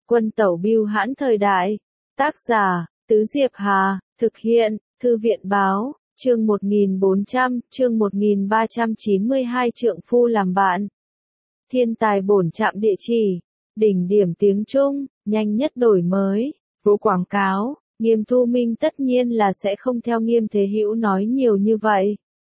Quân tẩu bưu hãn thời đại. Tác giả, Tứ Diệp Hà, thực hiện, Thư viện báo, chương 1400, chương 1392 trượng phu làm bạn. Thiên tài bổn trạm địa chỉ, đỉnh điểm tiếng Trung, nhanh nhất đổi mới, vô quảng cáo. Nghiêm Thu Minh tất nhiên là sẽ không theo Nghiêm Thế Hữu nói nhiều như vậy.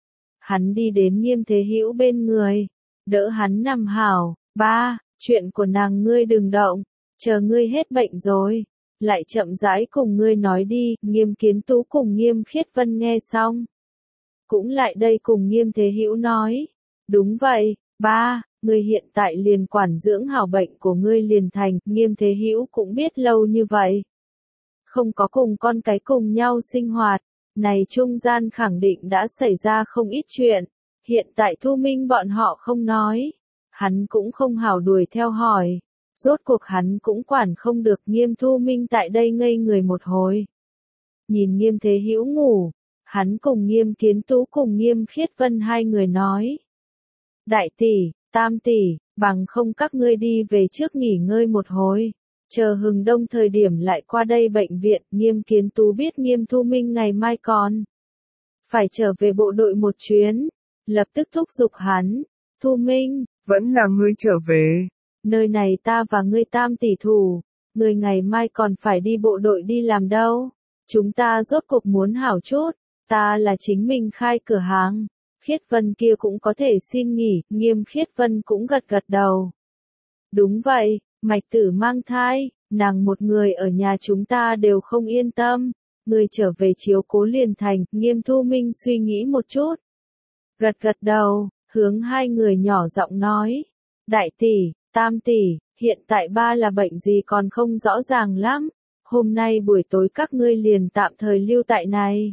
Hắn đi đến Nghiêm Thế Hữu bên người, đỡ hắn nằm hảo. Ba, chuyện của nàng ngươi đừng động, chờ ngươi hết bệnh rồi, lại chậm rãi cùng ngươi nói đi. Nghiêm Kiến Tú cùng Nghiêm Khiết Vân nghe xong, cũng lại đây cùng Nghiêm Thế Hữu nói, đúng vậy, ba, ngươi hiện tại liền quản dưỡng hảo bệnh của ngươi liền thành. Nghiêm Thế Hữu cũng biết lâu như vậy, không có cùng con cái cùng nhau sinh hoạt, này trung gian khẳng định đã xảy ra không ít chuyện. Hiện tại Thu Minh bọn họ không nói, hắn cũng không hảo đuổi theo hỏi, rốt cuộc hắn cũng quản không được. Nghiêm Thu Minh tại đây ngây người một hồi, nhìn Nghiêm Thế Hữu ngủ, hắn cùng Nghiêm Kiến Tú cùng Nghiêm Khiết Vân hai người nói, đại tỷ, tam tỷ, bằng không các ngươi đi về trước nghỉ ngơi một hồi, chờ hừng đông thời điểm lại qua đây bệnh viện. Nghiêm Kiến Tú biết Nghiêm Thu Minh ngày mai còn phải trở về bộ đội một chuyến, lập tức thúc giục hắn, Thu Minh, vẫn là ngươi trở về. Nơi này ta và ngươi tam tỷ thủ, ngươi ngày mai còn phải đi bộ đội đi làm đâu. Chúng ta rốt cuộc muốn hảo chút, ta là chính mình khai cửa hàng, Khiết Vân kia cũng có thể xin nghỉ. Nghiêm Khiết Vân cũng gật gật đầu. Đúng vậy, Mạch Tử mang thai, nàng một người ở nhà chúng ta đều không yên tâm, ngươi trở về chiếu cố liền thành. Nghiêm Thu Minh suy nghĩ một chút, gật gật đầu, hướng hai người nhỏ giọng nói, đại tỷ, tam tỷ, hiện tại ba là bệnh gì còn không rõ ràng lắm, hôm nay buổi tối các ngươi liền tạm thời lưu tại này.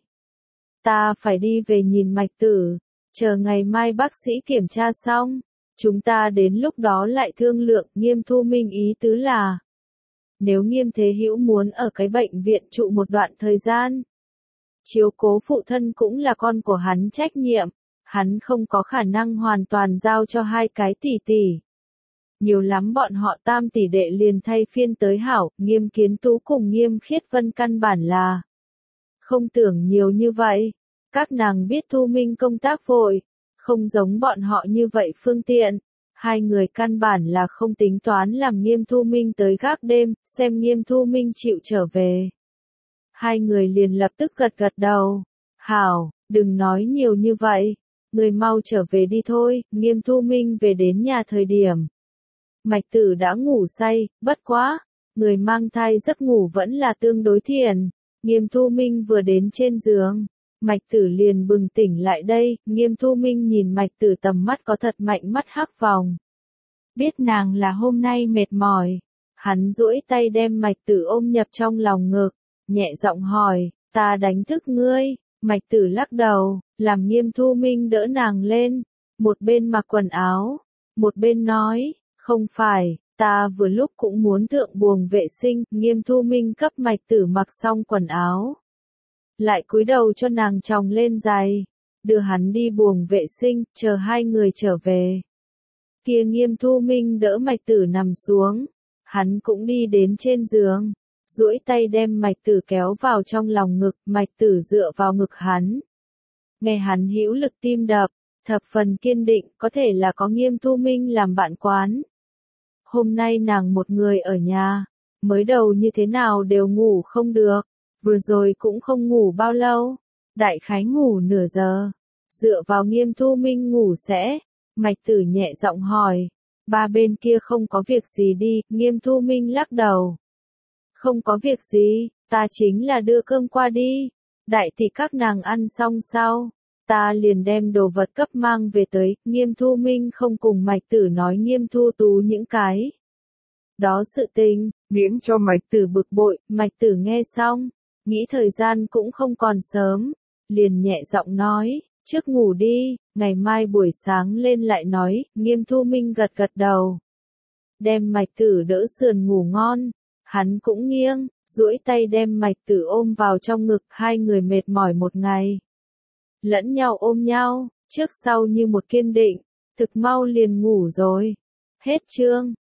Ta phải đi về nhìn Mạch Tử, chờ ngày mai bác sĩ kiểm tra xong, chúng ta đến lúc đó lại thương lượng. Nghiêm Thu Minh ý tứ là, nếu Nghiêm Thế Hữu muốn ở cái bệnh viện trụ một đoạn thời gian, chiếu cố phụ thân cũng là con của hắn trách nhiệm, hắn không có khả năng hoàn toàn giao cho hai cái tỷ tỷ. Nhiều lắm bọn họ tam tỷ đệ liền thay phiên tới hảo. Nghiêm Kiến Tú cùng Nghiêm Khiết Vân căn bản là không tưởng nhiều như vậy, các nàng biết Thu Minh công tác vội, không giống bọn họ như vậy phương tiện, hai người căn bản là không tính toán làm Nghiêm Thu Minh tới gác đêm, xem Nghiêm Thu Minh chịu trở về. Hai người liền lập tức gật gật đầu, hảo, đừng nói nhiều như vậy, người mau trở về đi thôi. Nghiêm Thu Minh về đến nhà thời điểm, Mạch Tử đã ngủ say, bất quá, người mang thai giấc ngủ vẫn là tương đối thiền. Nghiêm Thu Minh vừa đến trên giường, Mạch Tử liền bừng tỉnh lại đây. Nghiêm Thu Minh nhìn Mạch Tử tầm mắt có thật mạnh mắt hắc vòng, biết nàng là hôm nay mệt mỏi, hắn duỗi tay đem Mạch Tử ôm nhập trong lòng ngực, nhẹ giọng hỏi, ta đánh thức ngươi. Mạch Tử lắc đầu, làm Nghiêm Thu Minh đỡ nàng lên, một bên mặc quần áo, một bên nói, không phải, ta vừa lúc cũng muốn thượng buồng vệ sinh. Nghiêm Thu Minh cấp Mạch Tử mặc xong quần áo, lại cúi đầu cho nàng chồng lên giày, đưa hắn đi buồng vệ sinh, chờ hai người trở về. Kia Nghiêm Thu Minh đỡ Mạch Tử nằm xuống, hắn cũng đi đến trên giường, duỗi tay đem Mạch Tử kéo vào trong lòng ngực. Mạch Tử dựa vào ngực hắn, nghe hắn hữu lực tim đập, thập phần kiên định, có thể là có Nghiêm Thu Minh làm bạn quán. Hôm nay nàng một người ở nhà, mới đầu như thế nào đều ngủ không được, vừa rồi cũng không ngủ bao lâu, đại khái ngủ nửa giờ, dựa vào Nghiêm Thu Minh ngủ sẽ. Mạch Tử nhẹ giọng hỏi, ba bên kia không có việc gì đi. Nghiêm Thu Minh lắc đầu, không có việc gì, ta chính là đưa cơm qua đi, đại tỷ các nàng ăn xong sau, ta liền đem đồ vật cấp mang về tới. Nghiêm Thu Minh không cùng Mạch Tử nói Nghiêm Thu Tú những cái đó sự tình, miễn cho Mạch Tử bực bội. Mạch Tử nghe xong, nghĩ thời gian cũng không còn sớm, liền nhẹ giọng nói, trước ngủ đi, ngày mai buổi sáng lên lại nói. Nghiêm Thu Minh gật gật đầu, đem Mạch Tử đỡ sườn ngủ ngon, hắn cũng nghiêng, duỗi tay đem Mạch Tử ôm vào trong ngực. Hai người mệt mỏi một ngày, lẫn nhau ôm nhau, trước sau như một kiên định, thực mau liền ngủ rồi. Hết chương.